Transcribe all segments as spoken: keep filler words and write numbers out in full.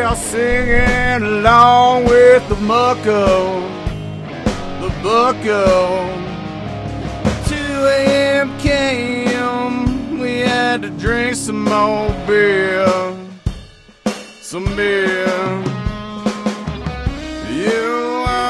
Yeah, singing along with the mucko, the bucko. two a.m. came, we had to drink some more beer, some beer. You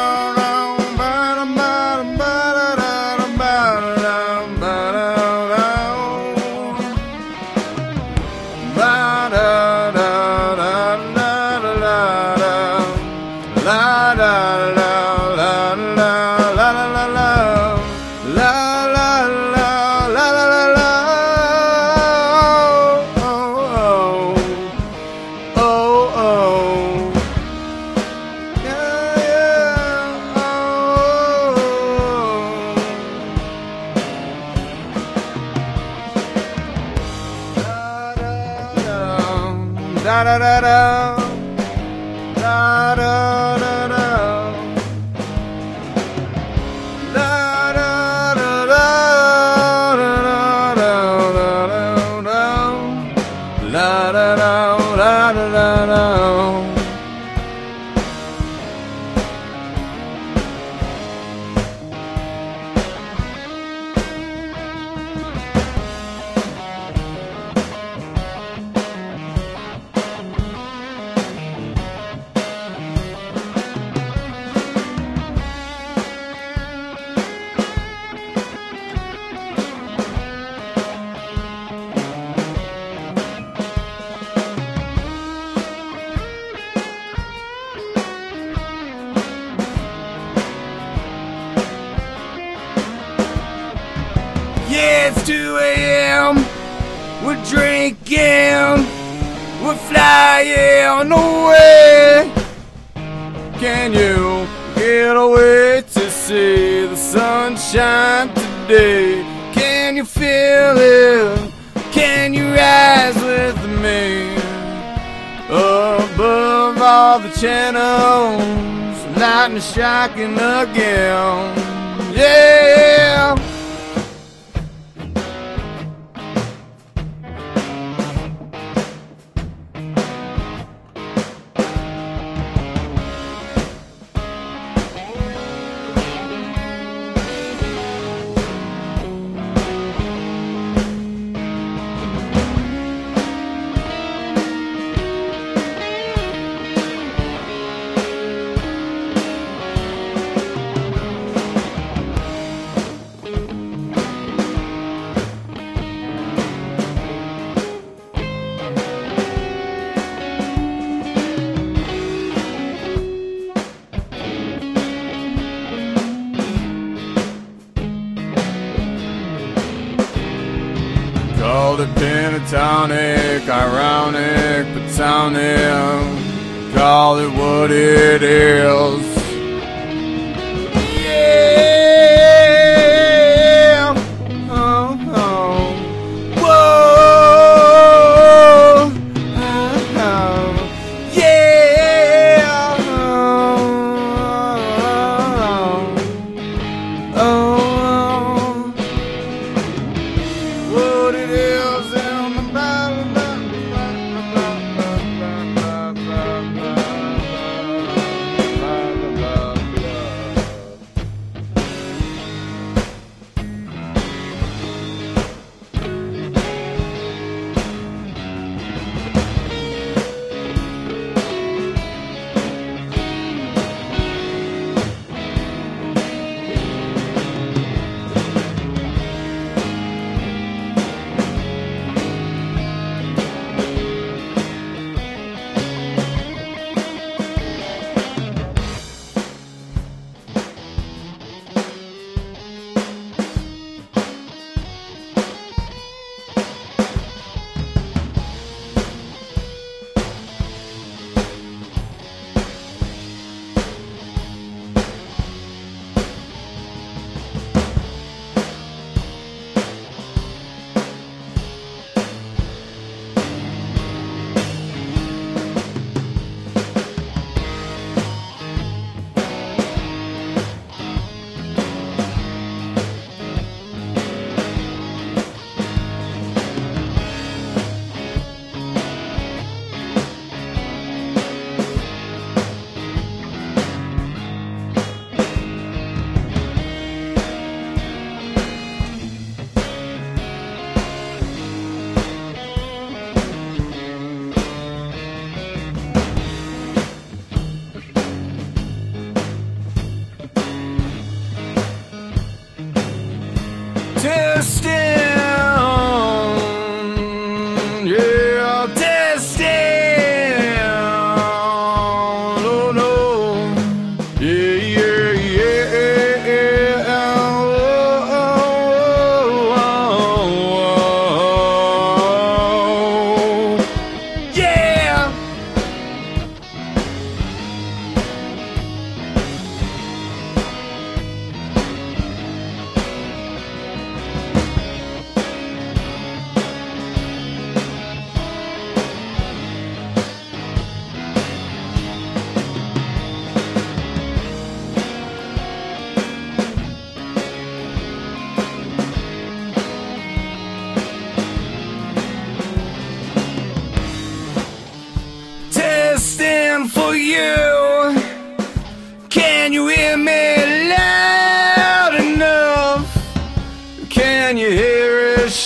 da da da da da da da da la da da la da da da. Yeah, it's two a.m. We're drinking, we're flying away. Can you get away to see the sunshine today? Can you feel it? Can you rise with me? Above all the channels, lightning striking again. Yeah. Called it pentatonic, ironic, platonic. Call it what it is. Yeah. Oh, oh. Whoa. Oh, oh. Yeah. Oh, oh. What it is in the bottom.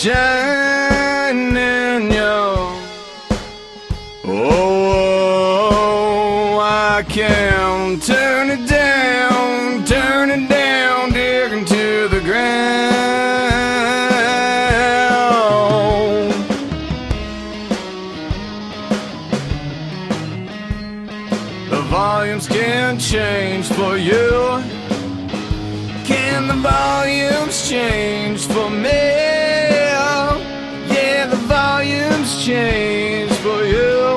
shining young. Oh, I can't turn it down, turn it down, digging to the ground. The volumes can change for you. Can the volumes change for me? Yeah, the volumes change for you.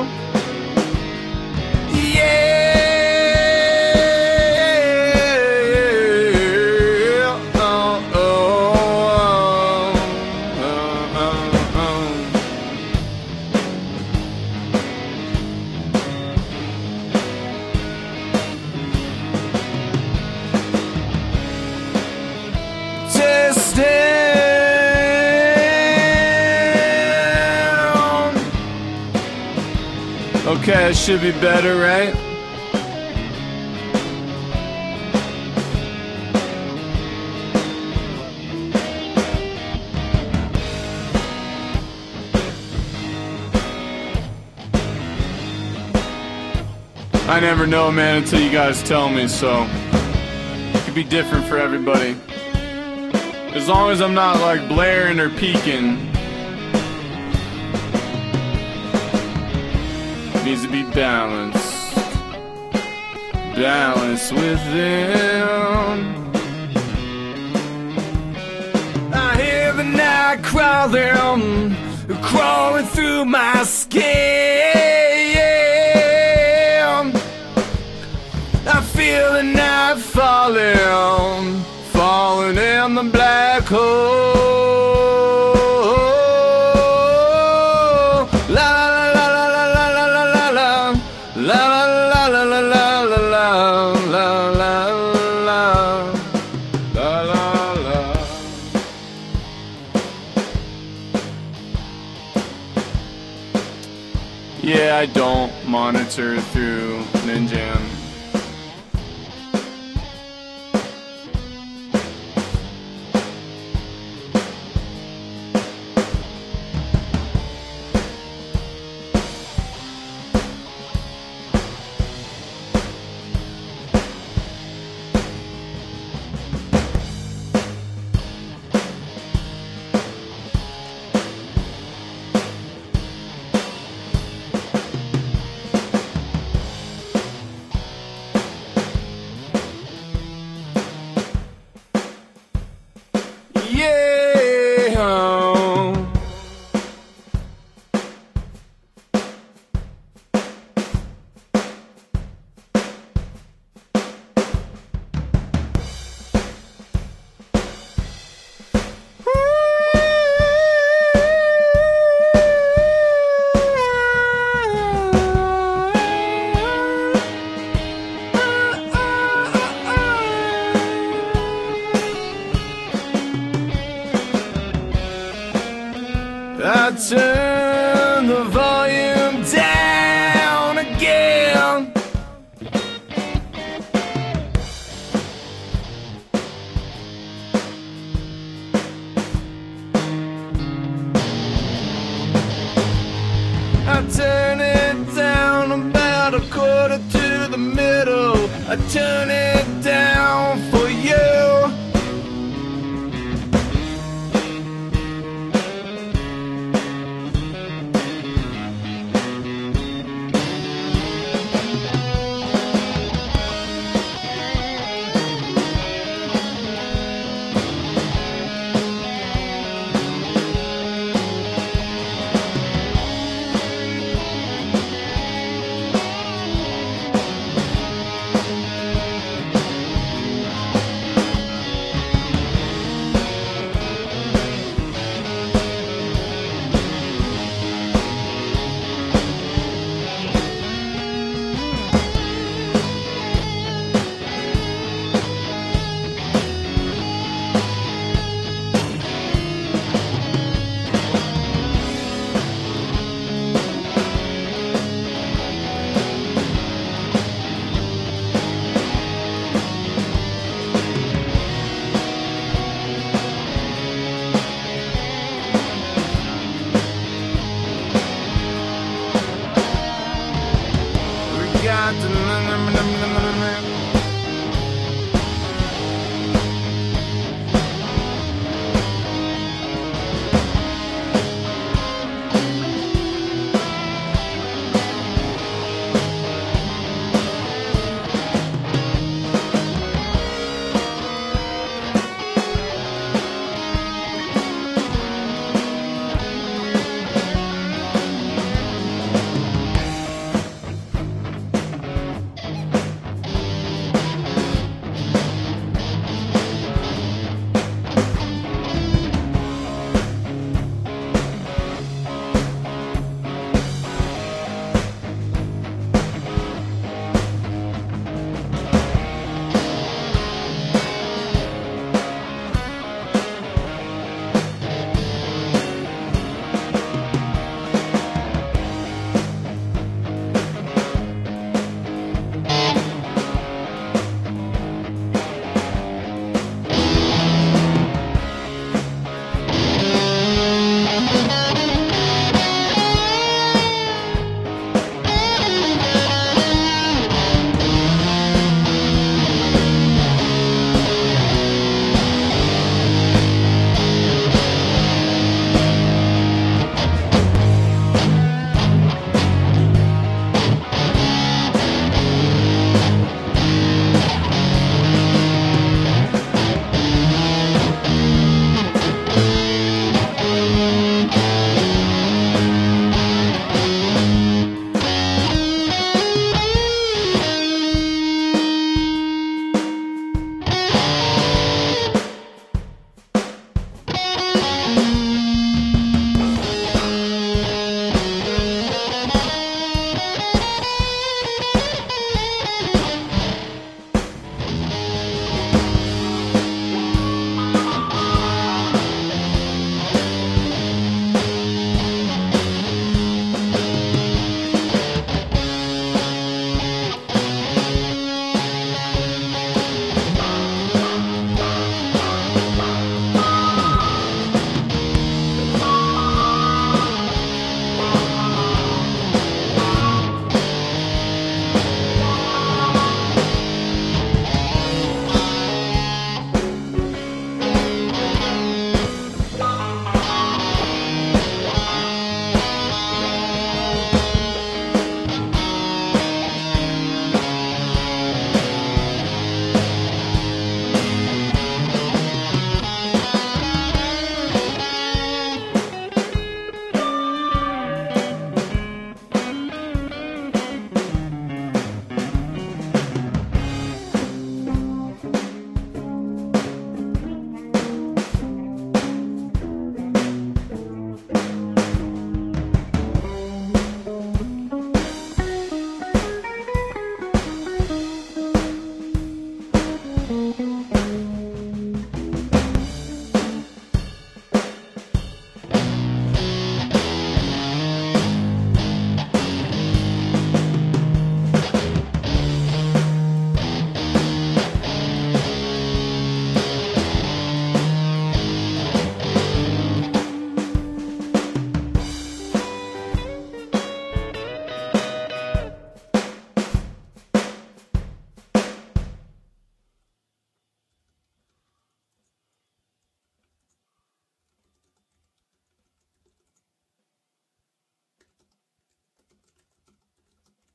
Okay, it should be better, right? I never know, man, until you guys tell me, so it could be different for everybody. As long as I'm not like blaring or peaking. Needs to be balanced, balanced within. I hear the night crawling, crawling through my skin. I feel the night falling, falling in the black hole. Yeah, I don't monitor through Ninjam. I turn the volume down again. I turn it down about a quarter to the middle. I turn it down for you.